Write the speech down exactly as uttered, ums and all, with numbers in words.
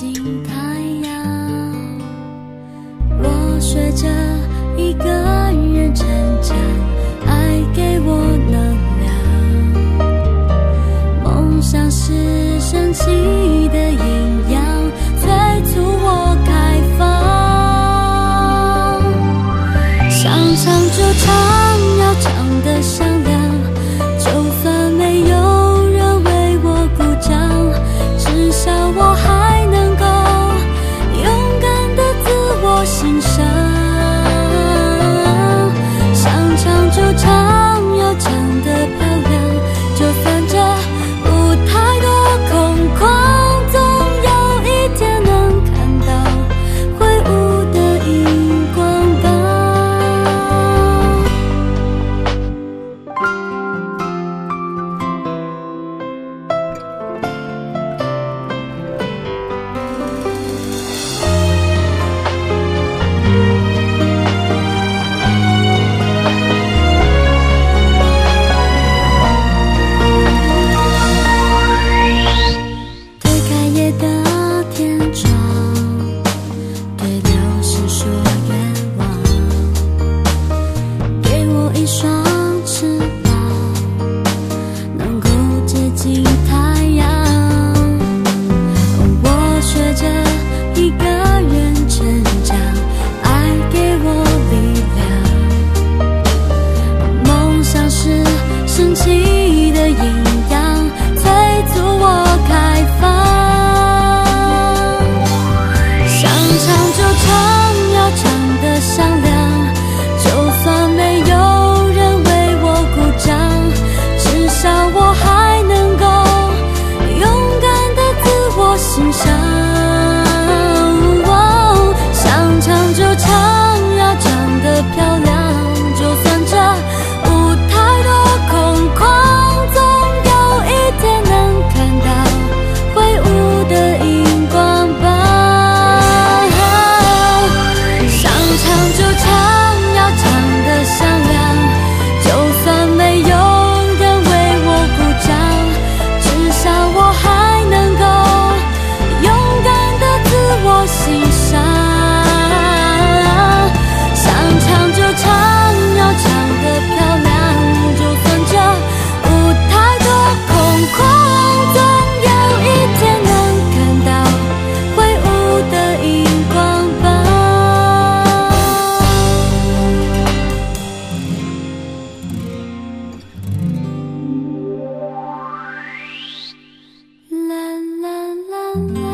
近太阳。我学着一个人成长，爱给我能量，梦想是神奇的营养，催促我开放。想唱就唱，要唱得响亮，就算没有人为我鼓掌，至少我还能够勇敢地自我欣赏。想唱就唱，要唱得漂亮，就算这舞台多空旷，总有一天能看到挥舞的荧光棒。啦啦啦啦。